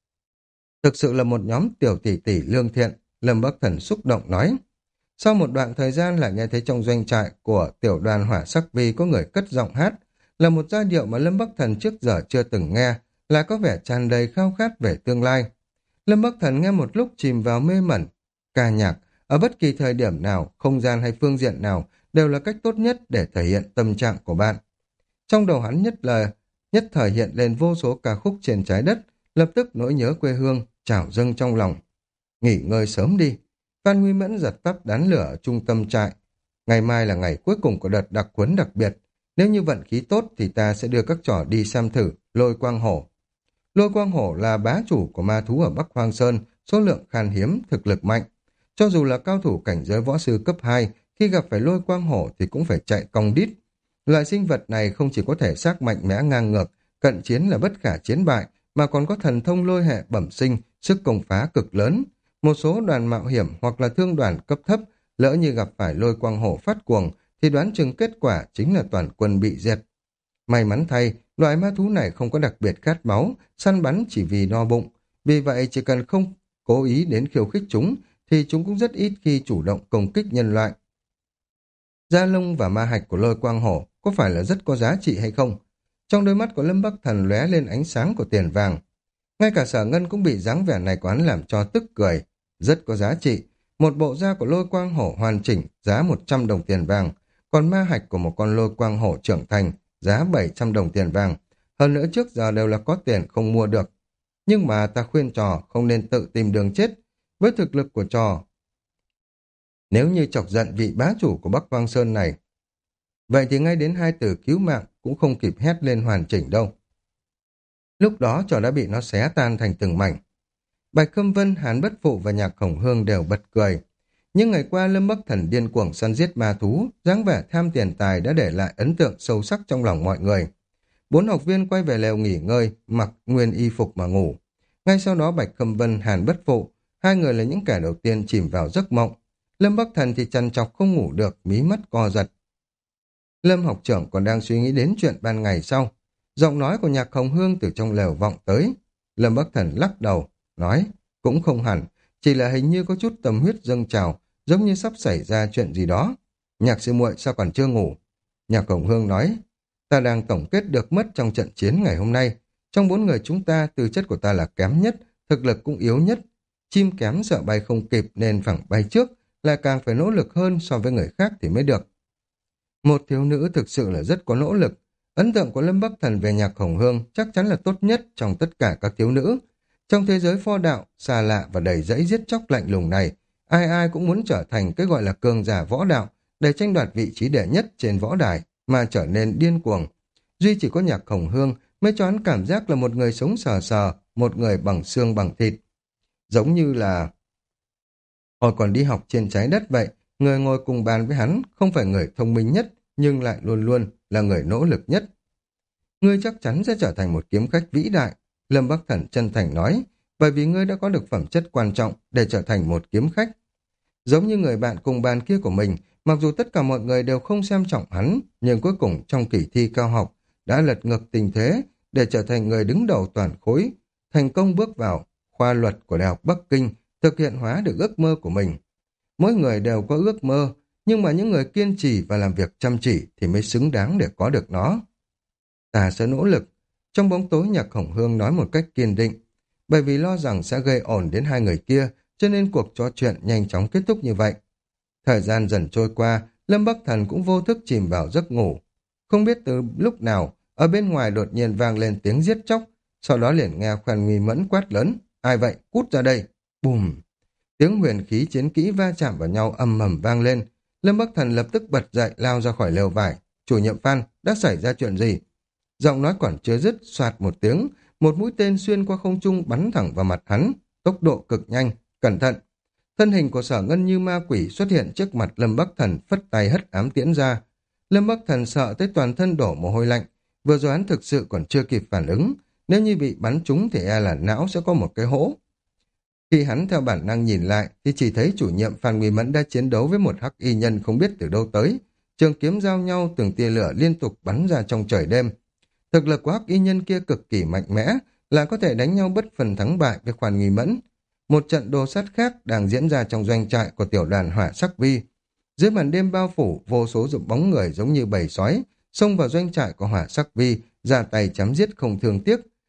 Thực sự là một nhóm tiểu tỷ tỷ lương thiện, Lâm Bắc Thần xúc động nói. Sau một đoạn thời gian lại nghe thấy trong doanh trại của tiểu đoàn Hỏa Sắc Vi có người cất giọng hát, là một giai điệu mà Lâm Bắc Thần trước giờ chưa từng nghe, lại có vẻ tràn đầy khao khát về tương lai. Lâm Bắc Thần nghe một lúc chìm vào mê mẩn. Ca nhạc, ở bất kỳ thời điểm nào, không gian hay phương diện nào, đều là cách tốt nhất để thể hiện tâm trạng của bạn. Trong đầu hắn nhất là nhất thời hiện lên vô số ca khúc trên trái đất, lập tức nỗi nhớ quê hương trào dâng trong lòng. Nghỉ ngơi sớm đi. Phan Nguy Mẫn giật tắt đán lửa ở trung tâm trại. Ngày mai là ngày cuối cùng của đợt đặc huấn đặc biệt. Nếu như vận khí tốt thì ta sẽ đưa các trò đi xem thử Lôi Quang Hổ. Lôi Quang Hổ là bá chủ của ma thú ở Bắc Hoang Sơn, số lượng khan hiếm, thực lực mạnh. Cho dù là cao thủ cảnh giới võ sư cấp hai, khi gặp phải Lôi Quang Hổ thì cũng phải chạy cong đít. Loại sinh vật này không chỉ có thể xác mạnh mẽ ngang ngược, cận chiến là bất khả chiến bại, mà còn có thần thông lôi hệ bẩm sinh, sức công phá cực lớn. Một số đoàn mạo hiểm hoặc là thương đoàn cấp thấp, lỡ như gặp phải Lôi Quang Hổ phát cuồng, thì đoán chừng kết quả chính là toàn quân bị diệt. May mắn thay, loại ma thú này không có đặc biệt khát máu, săn bắn chỉ vì no bụng. Vì vậy chỉ cần không cố ý đến khiêu khích chúng, thì chúng cũng rất ít khi chủ động công kích nhân loại. Da lông và ma hạch của Lôi Quang Hổ có phải là rất có giá trị hay không? Trong đôi mắt của Lâm Bắc Thần lóe lên ánh sáng của tiền vàng. Ngay cả Sở Ngân cũng bị dáng vẻ này của hắn làm cho tức cười. Rất có giá trị. Một bộ da của Lôi Quang Hổ hoàn chỉnh, giá một trăm đồng tiền vàng. Còn ma hạch của một con Lôi Quang Hổ trưởng thành, giá bảy trăm đồng tiền vàng. Hơn nữa trước giờ đều là có tiền không mua được. Nhưng mà ta khuyên trò không nên tự tìm đường chết. Với thực lực của trò, nếu như chọc giận vị bá chủ của Bắc Hoang Sơn này, vậy thì ngay đến hai từ cứu mạng cũng không kịp hét lên hoàn chỉnh đâu. Lúc đó trò đã bị nó xé tan thành từng mảnh. Bạch Khâm Vân, Hàn Bất Phụ và Nhạc Hồng Hương đều bật cười. Nhưng ngày qua Lâm Bắc Thần điên cuồng săn giết ma thú, dáng vẻ tham tiền tài đã để lại ấn tượng sâu sắc trong lòng mọi người. Bốn học viên quay về lều nghỉ ngơi, mặc nguyên y phục mà ngủ. Ngay sau đó Bạch Khâm Vân, Hàn Bất Phụ, hai người là những kẻ đầu tiên chìm vào giấc mộng. Lâm Bắc Thần thì trằn trọc không ngủ được, mí mắt co giật. Lâm học trưởng còn đang suy nghĩ đến chuyện ban ngày sau. Giọng nói của Nhạc Hồng Hương từ trong lều vọng tới. Lâm Bắc Thần lắc đầu, nói, cũng không hẳn, chỉ là hình như có chút tâm huyết dâng trào, giống như sắp xảy ra chuyện gì đó. Nhạc sư muội sao còn chưa ngủ? Nhạc Hồng Hương nói, ta đang tổng kết được mất trong trận chiến ngày hôm nay. Trong bốn người chúng ta, tư chất của ta là kém nhất, thực lực cũng yếu nhất. Chim kém sợ bay không kịp nên phẳng bay trước, lại càng phải nỗ lực hơn so với người khác thì mới được. Một thiếu nữ thực sự là rất có nỗ lực. Ấn tượng của Lâm Bắc Thần về Nhạc Hồng Hương chắc chắn là tốt nhất trong tất cả các thiếu nữ. Trong thế giới pho đạo, xa lạ và đầy dẫy giết chóc lạnh lùng này, ai ai cũng muốn trở thành cái gọi là cường giả võ đạo để tranh đoạt vị trí đệ nhất trên võ đài mà trở nên điên cuồng. Duy chỉ có Nhạc Hồng Hương mới cho hắn cảm giác là một người sống sờ sờ, một người bằng xương bằng thịt. Giống như là hồi còn đi học trên trái đất vậy, người ngồi cùng bàn với hắn không phải người thông minh nhất, nhưng lại luôn luôn là người nỗ lực nhất. Ngươi chắc chắn sẽ trở thành một kiếm khách vĩ đại, Lâm Bắc Thần chân thành nói, bởi vì ngươi đã có được phẩm chất quan trọng để trở thành một kiếm khách. Giống như người bạn cùng bàn kia của mình, mặc dù tất cả mọi người đều không xem trọng hắn, nhưng cuối cùng trong kỳ thi cao học đã lật ngược tình thế để trở thành người đứng đầu toàn khối, thành công bước vào khoa luật của Đại học Bắc Kinh, thực hiện hóa được ước mơ của mình. Mỗi người đều có ước mơ, nhưng mà những người kiên trì và làm việc chăm chỉ thì mới xứng đáng để có được nó. Ta sẽ nỗ lực. Trong bóng tối, Nhạc Hồng Hương nói một cách kiên định. Bởi vì lo rằng sẽ gây ổn đến hai người kia, cho nên cuộc trò chuyện nhanh chóng kết thúc như vậy. Thời gian dần trôi qua, Lâm Bắc Thần cũng vô thức chìm vào giấc ngủ. Không biết từ lúc nào, ở bên ngoài đột nhiên vang lên tiếng giết chóc, sau đó liền nghe Phan Nguy Mẫn quát lớn. Ai vậy? Cút ra đây! Bùm! Tiếng huyền khí chiến kỹ va chạm vào nhau ầm ầm vang lên. Lâm Bắc Thần lập tức bật dậy lao ra khỏi lều vải. Chủ nhiệm Phan, đã xảy ra chuyện gì? Giọng nói còn chưa dứt, soạt một tiếng, một mũi tên xuyên qua không trung bắn thẳng vào mặt hắn, tốc độ cực nhanh, cẩn thận. Thân hình của Sở Ngân như ma quỷ xuất hiện trước mặt Lâm Bắc Thần, phất tay hất ám tiễn ra. Lâm Bắc Thần sợ tới toàn thân đổ mồ hôi lạnh, vừa rồi hắn thực sự còn chưa kịp phản ứng, nếu như bị bắn trúng thì e là não sẽ có một cái hố. Khi hắn theo bản năng nhìn lại thì chỉ thấy chủ nhiệm Phan Nguy Mẫn đã chiến đấu với một hắc y nhân không biết từ đâu tới. Trường kiếm giao nhau, từng tia lửa liên tục bắn ra trong trời đêm. Thực lực của hắc y nhân kia cực kỳ mạnh mẽ, là có thể đánh nhau bất phần thắng bại với Phan Nguy Mẫn. Một trận đồ sát khác đang diễn ra trong doanh trại của tiểu đoàn Hỏa Sắc Vi. Dưới màn đêm bao phủ, vô số dụng bóng người giống như bầy sói xông vào doanh trại của Hỏa Sắc Vi, ra tay chém giết không thương tiếc.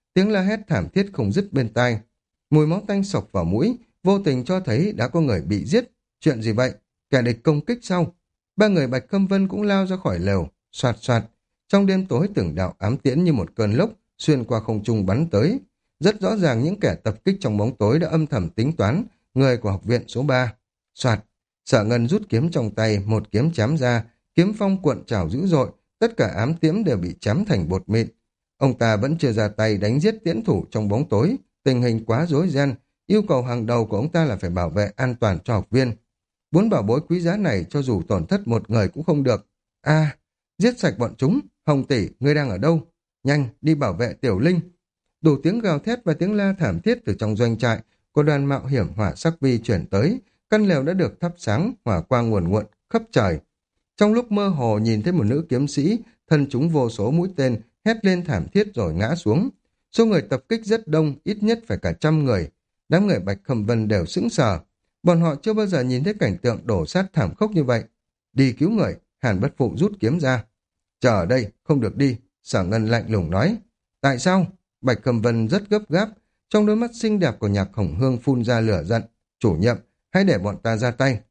Tiếng la hét thảm thiết không dứt bên tai. Mùi máu tanh sộc vào mũi, vô tình cho thấy đã có người bị giết. Chuyện gì vậy? Kẻ địch công kích sau. Ba người Bạch Khâm Vân cũng lao ra khỏi lều, soạt soạt. Trong đêm tối từng đạo ám tiễn như một cơn lốc xuyên qua không trung bắn tới. Rất rõ ràng những kẻ tập kích trong bóng tối đã âm thầm tính toán người của học viện số ba. Soạt, Sở Ngân rút kiếm trong tay, một kiếm chém ra, kiếm phong cuộn trào dữ dội, tất cả ám tiễn đều bị chém thành bột mịn. Ông ta vẫn chưa ra tay đánh giết tiễn thủ trong bóng tối, tình hình quá rối ren, yêu cầu hàng đầu của ông ta là phải bảo vệ an toàn cho học viên. Bốn bảo bối quý giá này cho dù tổn thất một người cũng không được. A, giết sạch bọn chúng. Hồng tỷ, ngươi đang ở đâu? Nhanh, đi bảo vệ Tiểu Linh. Đủ tiếng gào thét và tiếng la thảm thiết từ trong doanh trại của đoàn mạo hiểm hỏa sắc vi chuyển tới. Căn lều đã được thắp sáng, hỏa quang nguồn nguộn khắp trời. Trong lúc mơ hồ nhìn thấy một nữ kiếm sĩ, thân chúng vô số mũi tên, hét lên thảm thiết rồi ngã xuống. Số người tập kích rất đông, ít nhất phải cả trăm người. Đám người Bạch Khâm Vân đều sững sờ. Bọn họ chưa bao giờ nhìn thấy cảnh tượng đổ sát thảm khốc như vậy. Đi cứu người, Hàn Bất Phụ rút kiếm ra. Chờ ở đây, không được đi, Sở Ngân lạnh lùng nói. Tại sao? Bạch Khâm Vân rất gấp gáp. Trong đôi mắt xinh đẹp của Nhạc Hồng Hương phun ra lửa giận. Chủ nhiệm, hãy để bọn ta ra tay.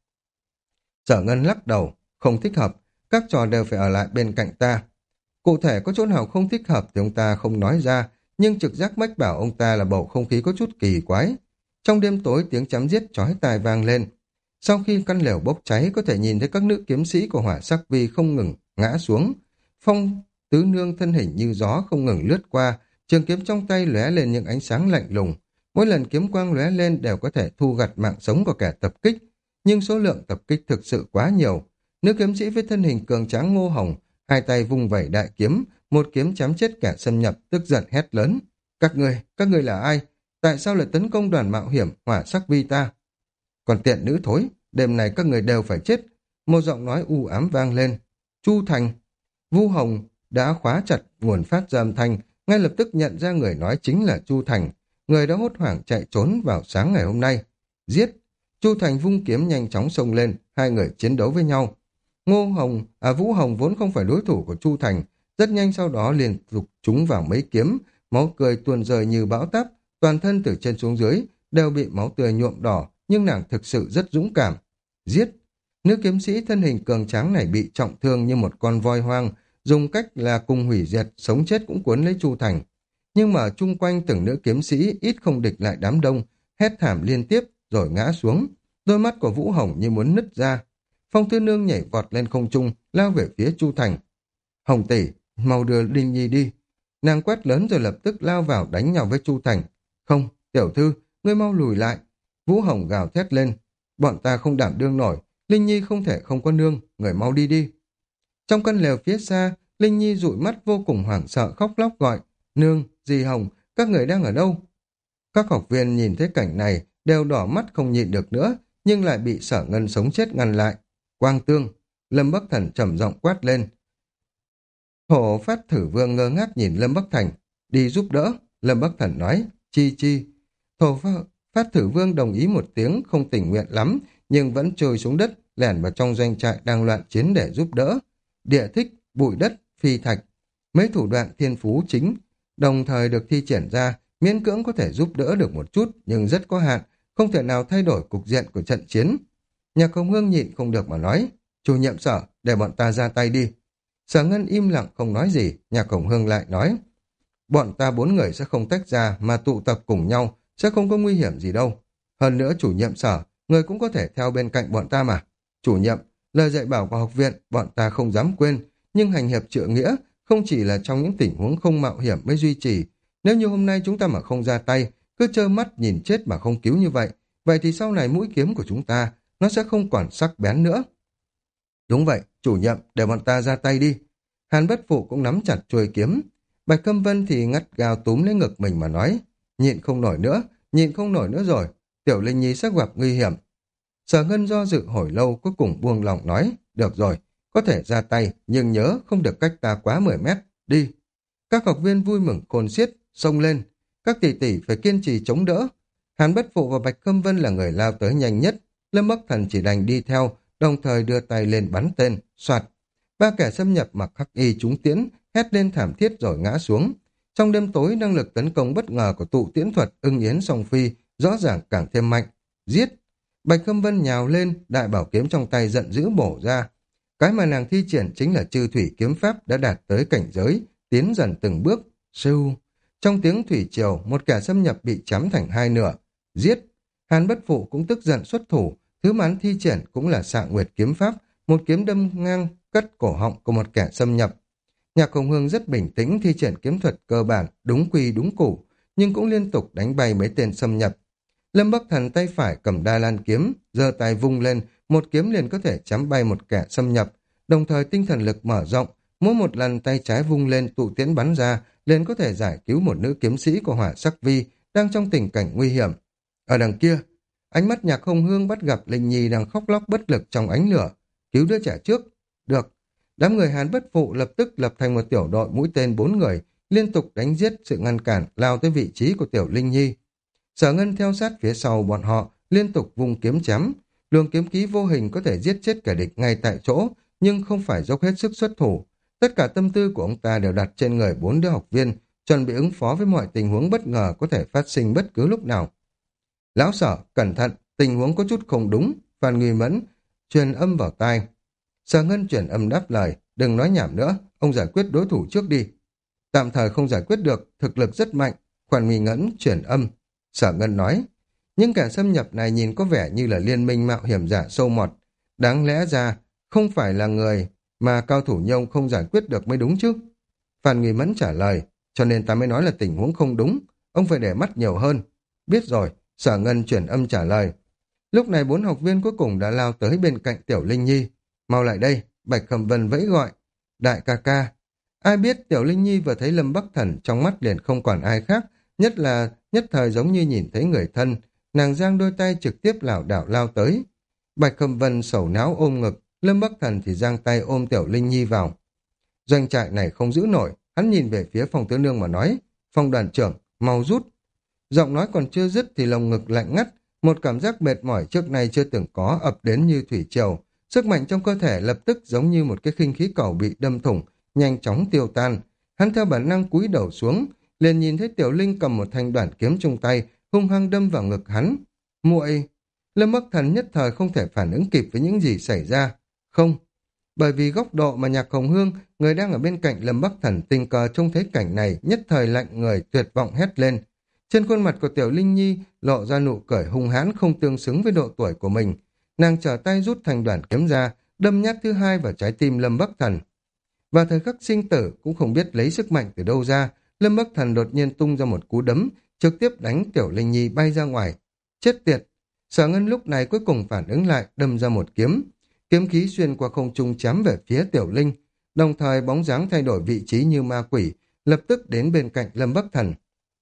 Sở Ngân lắc đầu, không thích hợp. Các trò đều phải ở lại bên cạnh ta. Cụ thể có chỗ nào không thích hợp thì ông ta không nói ra, nhưng trực giác mách bảo ông ta là bầu không khí có chút kỳ quái. Trong đêm tối tiếng chém giết chói tai vang lên. Sau khi căn lều bốc cháy có thể nhìn thấy các nữ kiếm sĩ của hỏa sắc vi không ngừng ngã xuống. Phong tứ nương thân hình như gió không ngừng lướt qua, trường kiếm trong tay lóe lên những ánh sáng lạnh lùng. Mỗi lần kiếm quang lóe lên đều có thể thu gặt mạng sống của kẻ tập kích, nhưng số lượng tập kích thực sự quá nhiều. Nữ kiếm sĩ với thân hình cường tráng ngô hồng, hai tay vung vẩy đại kiếm, một kiếm chém chết kẻ xâm nhập, tức giận hét lớn. Các người, các người là ai? Tại sao lại tấn công đoàn mạo hiểm hỏa sắc vi ta? Còn tiện nữ thối, đêm này các người đều phải chết. Một giọng nói u ám vang lên. Chu Thành. Vu Hồng đã khóa chặt nguồn phát ra âm thanh, ngay lập tức nhận ra người nói chính là Chu Thành. Người đã hốt hoảng chạy trốn vào sáng ngày hôm nay. Giết! Chu Thành vung kiếm nhanh chóng xông lên, hai người chiến đấu với nhau. Ngô Hồng, à Vũ Hồng vốn không phải đối thủ của Chu Thành, rất nhanh sau đó liền dục chúng vào mấy kiếm, máu cười tuôn rơi như bão táp, toàn thân từ trên xuống dưới đều bị máu tươi nhuộm đỏ, nhưng nàng thực sự rất dũng cảm. Giết! Nữ kiếm sĩ thân hình cường tráng này bị trọng thương như một con voi hoang, dùng cách là cùng hủy diệt, sống chết cũng cuốn lấy Chu Thành. Nhưng mà chung quanh từng nữ kiếm sĩ ít không địch lại đám đông, hét thảm liên tiếp rồi ngã xuống. Đôi mắt của Vũ Hồng như muốn nứt ra. Phong Thư Nương nhảy vọt lên không trung, lao về phía Chu Thành. Hồng tỷ, mau đưa Linh Nhi đi. Nàng quét lớn rồi lập tức lao vào đánh nhau với Chu Thành. Không, tiểu thư, ngươi mau lùi lại. Vũ Hồng gào thét lên. Bọn ta không đảm đương nổi, Linh Nhi không thể không có nương, người mau đi đi. Trong căn lều phía xa, Linh Nhi dụi mắt vô cùng hoảng sợ khóc lóc gọi. Nương, dì Hồng, các người đang ở đâu? Các học viên nhìn thấy cảnh này đều đỏ mắt không nhịn được nữa, nhưng lại bị Sở Ngân sống chết ngăn lại. Quang Tương, Lâm Bắc Thần trầm giọng quát lên. Thổ Phát Thử Vương ngơ ngác nhìn Lâm Bắc Thành. Đi giúp đỡ, Lâm Bắc Thần nói. Chi chi. Thổ Phát Thử Vương đồng ý một tiếng, không tình nguyện lắm, nhưng vẫn trôi xuống đất, lẻn vào trong doanh trại đang loạn chiến để giúp đỡ. Địa thích, bụi đất, phi thạch. Mấy thủ đoạn thiên phú chính, đồng thời được thi triển ra, miễn cưỡng có thể giúp đỡ được một chút, nhưng rất có hạn, không thể nào thay đổi cục diện của trận chiến. Nhạc Hồng Hương nhịn không được mà nói, chủ nhiệm Sở, để bọn ta ra tay đi. Sở Ngân im lặng không nói gì, Nhạc Hồng Hương lại nói, bọn ta bốn người sẽ không tách ra mà tụ tập cùng nhau, sẽ không có nguy hiểm gì đâu. Hơn nữa chủ nhiệm Sở, người cũng có thể theo bên cạnh bọn ta mà. Chủ nhiệm, lời dạy bảo của học viện, bọn ta không dám quên, nhưng hành hiệp trượng nghĩa không chỉ là trong những tình huống không mạo hiểm mới duy trì. Nếu như hôm nay chúng ta mà không ra tay, cứ trơ mắt nhìn chết mà không cứu như vậy, vậy thì sau này mũi kiếm của chúng ta, nó sẽ không còn sắc bén nữa. Đúng vậy, chủ nhiệm, để bọn ta ra tay đi. Hàn Bất Phụ cũng nắm chặt chuôi kiếm. Bạch Câm Vân thì ngắt gào túm lấy ngực mình mà nói, nhịn không nổi nữa, nhịn không nổi nữa rồi, Tiểu Linh Nhi sắp gặp nguy hiểm. Sở Ngân do dự hồi lâu cuối cùng buông lòng nói, được rồi, có thể ra tay, nhưng nhớ không được cách ta quá mười mét, đi. Các học viên vui mừng khôn xiết, xông lên, các tỷ tỷ phải kiên trì chống đỡ. Hàn Bất Phụ và Bạch Câm Vân là người lao tới nhanh nhất, Lâm Bắc Thần chỉ đành đi theo, đồng thời đưa tay lên bắn tên, soạt. Ba kẻ xâm nhập mặc hắc y trúng tiễn, hét lên thảm thiết rồi ngã xuống. Trong đêm tối, năng lực tấn công bất ngờ của tụ tiễn thuật ưng yến song phi rõ ràng càng thêm mạnh. Giết! Bạch Khâm Vân nhào lên, đại bảo kiếm trong tay giận dữ bổ ra. Cái mà nàng thi triển chính là chư thủy kiếm pháp đã đạt tới cảnh giới, tiến dần từng bước. Sưu! Trong tiếng thủy triều, một kẻ xâm nhập bị chém thành hai nửa. Giết! Hàn Bất Phụ cũng tức giận xuất thủ, thứ mà hắn thi triển cũng là Xạ Nguyệt kiếm pháp, một kiếm đâm ngang cất cổ họng của một kẻ xâm nhập. Nhạc Hồng Hương rất bình tĩnh thi triển kiếm thuật cơ bản, đúng quy đúng củ, nhưng cũng liên tục đánh bay mấy tên xâm nhập. Lâm Bắc Thần tay phải cầm đa lan kiếm, giơ tay vung lên, một kiếm liền có thể chém bay một kẻ xâm nhập, đồng thời tinh thần lực mở rộng, mỗi một lần tay trái vung lên tụ tiễn bắn ra, liền có thể giải cứu một nữ kiếm sĩ của Hỏa Sắc Vi đang trong tình cảnh nguy hiểm. Ở đằng kia, ánh mắt Nhạc Hồng Hương bắt gặp Linh Nhi đang khóc lóc bất lực trong ánh lửa. Cứu đứa trẻ trước. Được. Đám người Hàn Bất Phụ lập tức lập thành một tiểu đội mũi tên bốn người, liên tục đánh giết sự ngăn cản, lao tới vị trí của tiểu Linh Nhi. Sở Ngân theo sát phía sau bọn họ, liên tục vùng kiếm chém. Luồng kiếm khí vô hình có thể giết chết kẻ địch ngay tại chỗ, nhưng không phải dốc hết sức xuất thủ. Tất cả tâm tư của ông ta đều đặt trên người bốn đứa học viên, chuẩn bị ứng phó với mọi tình huống bất ngờ có thể phát sinh bất cứ lúc nào. Lão Sở, cẩn thận, tình huống có chút không đúng. Phan Nguy Mẫn truyền âm vào tai. Sở Ngân truyền âm đáp lời, đừng nói nhảm nữa, ông giải quyết đối thủ trước đi. Tạm thời không giải quyết được, thực lực rất mạnh. Phan Nguy Mẫn truyền âm. Sở Ngân nói, những kẻ xâm nhập này nhìn có vẻ như là liên minh mạo hiểm giả sâu mọt. Đáng lẽ ra, không phải là người mà cao thủ như ông không giải quyết được mới đúng chứ. Phan Nguy Mẫn trả lời, cho nên ta mới nói là tình huống không đúng, ông phải để mắt nhiều hơn. Biết rồi, Sở Ngân chuyển âm trả lời. Lúc này bốn học viên cuối cùng đã lao tới bên cạnh Tiểu Linh Nhi. Mau lại đây, Bạch Khẩm Vân vẫy gọi. Đại ca ca. Ai biết Tiểu Linh Nhi vừa thấy Lâm Bắc Thần trong mắt liền không còn ai khác, nhất là nhất thời giống như nhìn thấy người thân. Nàng giang đôi tay trực tiếp lảo đảo lao tới. Bạch Khẩm Vân sầu não ôm ngực, Lâm Bắc Thần thì giang tay ôm Tiểu Linh Nhi vào. Doanh trại này không giữ nổi, hắn nhìn về phía Phong Tứ Nương mà nói, Phong đoàn trưởng, mau rút. Giọng nói còn chưa dứt thì lồng ngực lạnh ngắt, một cảm giác mệt mỏi trước nay chưa từng có ập đến như thủy triều. Sức mạnh trong cơ thể lập tức giống như một cái khinh khí cầu bị đâm thủng, nhanh chóng tiêu tan. Hắn theo bản năng cúi đầu xuống, liền nhìn thấy Tiểu Linh cầm một thanh đoạn kiếm trong tay, hung hăng đâm vào ngực hắn. Muội! Lâm Bắc Thần nhất thời không thể phản ứng kịp với những gì xảy ra. Không! Bởi vì góc độ mà Nhạc Hồng Hương, người đang ở bên cạnh Lâm Bắc Thần tình cờ trông thấy cảnh này, nhất thời lạnh người tuyệt vọng hét lên. Trên khuôn mặt của Tiểu Linh Nhi lộ ra nụ cười hung hãn không tương xứng với độ tuổi của mình. Nàng trở tay rút thành đoạn kiếm ra, đâm nhát thứ hai vào trái tim Lâm Bắc Thần. Và thời khắc sinh tử cũng không biết lấy sức mạnh từ đâu ra, Lâm Bắc Thần đột nhiên tung ra một cú đấm, trực tiếp đánh Tiểu Linh Nhi bay ra ngoài. Chết tiệt! Sở Ngân lúc này cuối cùng phản ứng lại, đâm ra một kiếm. Kiếm khí xuyên qua không trung chém về phía Tiểu Linh, đồng thời bóng dáng thay đổi vị trí như ma quỷ, lập tức đến bên cạnh Lâm Bắc Thần.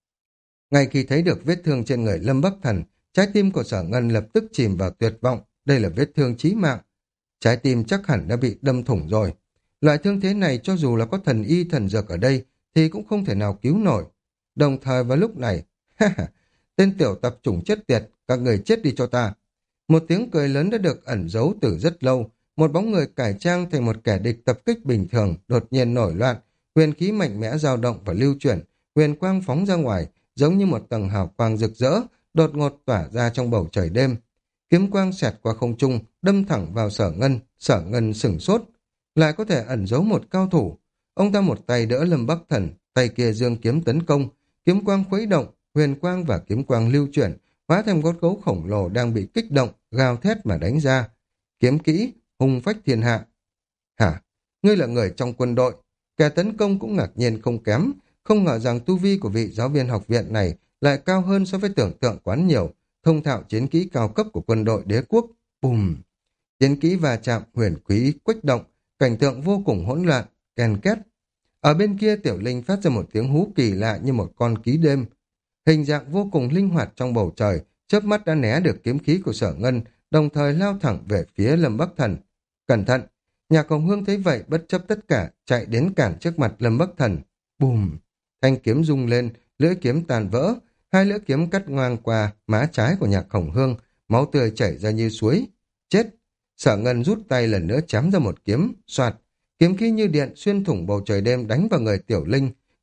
Ngay khi thấy được vết thương trên người Lâm Bắc Thần, trái tim của Sở Ngân lập tức chìm vào tuyệt vọng, đây là vết thương chí mạng. Trái tim chắc hẳn đã bị đâm thủng rồi. Loại thương thế này cho dù là có thần y thần dược ở đây thì cũng không thể nào cứu nổi. Đồng thời vào lúc này, tên tiểu tập chủng chết tiệt, các người chết đi cho ta. Một tiếng cười lớn đã được ẩn giấu từ rất lâu, một bóng người cải trang thành một kẻ địch tập kích bình thường đột nhiên nổi loạn, huyền khí mạnh mẽ dao động và lưu chuyển, huyền quang phóng ra ngoài, giống như một tầng hào quang rực rỡ, đột ngột tỏa ra trong bầu trời đêm. Kiếm quang xẹt qua không trung, đâm thẳng vào Sở Ngân, Sở Ngân sửng sốt, lại có thể ẩn giấu một cao thủ. Ông ta một tay đỡ Lâm Bắc Thần, tay kia giương kiếm tấn công, kiếm quang khuấy động, huyền quang và kiếm quang lưu chuyển, hóa thành con gấu khổng lồ đang bị kích động, gào thét mà đánh ra. Kiếm kỹ, hung phách thiên hạ. Hả? Ngươi là người trong quân đội. Kẻ tấn công cũng ngạc nhiên không kém, không ngờ rằng tu vi của vị giáo viên học viện này lại cao hơn so với tưởng tượng quán nhiều, thông thạo chiến kỹ cao cấp của quân đội đế quốc. Bùm! Chiến kỹ va chạm, huyền quý, quách động, cảnh tượng vô cùng hỗn loạn, ken két. Ở bên kia Tiểu Linh phát ra một tiếng hú kỳ lạ như một con ký đêm. Hình dạng vô cùng linh hoạt trong bầu trời, chớp mắt đã né được kiếm khí của Sở Ngân, đồng thời lao thẳng về phía Lâm Bắc Thần. Cẩn thận! Nhạc Hồng Hương thấy vậy bất chấp tất cả, chạy đến cản trước mặt Lâm Bắc Thần. Bùm! Thanh kiếm rung lên, lưỡi kiếm tàn vỡ, hai lưỡi kiếm cắt ngang qua má trái của Nhạc Hồng Hương, máu tươi chảy ra như suối. Chết! Sở Ngân rút tay lần nữa chém ra một kiếm, xoạt, kiếm khí như điện xuyên thủng bầu trời đêm đánh vào người Tiểu Linh,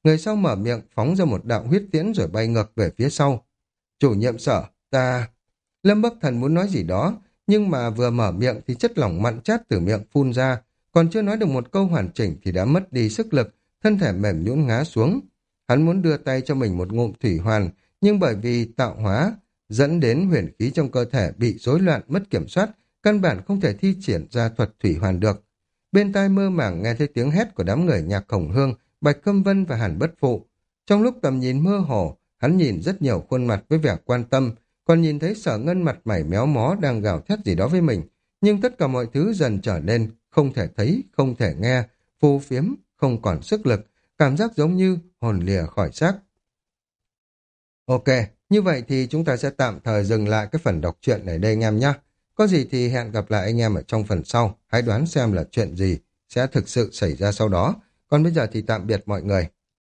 Người sau mở miệng phóng ra một đạo huyết tiễn rồi bay ngược về phía sau. Chủ nhiệm sở, ta... Lâm Bắc Thần muốn nói gì đó, nhưng mà vừa mở miệng thì chất lỏng mặn chát từ miệng phun ra, còn chưa nói được một câu hoàn chỉnh thì đã mất đi sức lực, thân thể mềm nhũn ngã xuống. Hắn muốn đưa tay cho mình một ngụm thủy hoàn, nhưng bởi vì tạo hóa dẫn đến huyền khí trong cơ thể bị rối loạn mất kiểm soát, căn bản không thể thi triển ra thuật thủy hoàn được. Bên tai mơ màng nghe thấy tiếng hét của đám người Nhạc Khổng Hương, Bạch Câm Vân và Hàn Bất Phụ. Trong lúc tầm nhìn mơ hồ, hắn nhìn rất nhiều khuôn mặt với vẻ quan tâm, còn nhìn thấy Sở Ngân mặt mày méo mó đang gào thét gì đó với mình, nhưng tất cả mọi thứ dần trở nên không thể thấy, không thể nghe, phù phiếm, không còn sức lực, cảm giác giống như hồn lìa khỏi xác. Ok, như vậy thì chúng ta sẽ tạm thời dừng lại cái phần đọc truyện này đây anh em nhé. Có gì thì hẹn gặp lại anh em ở trong phần sau, hãy đoán xem là chuyện gì sẽ thực sự xảy ra sau đó. Còn bây giờ thì tạm biệt mọi người.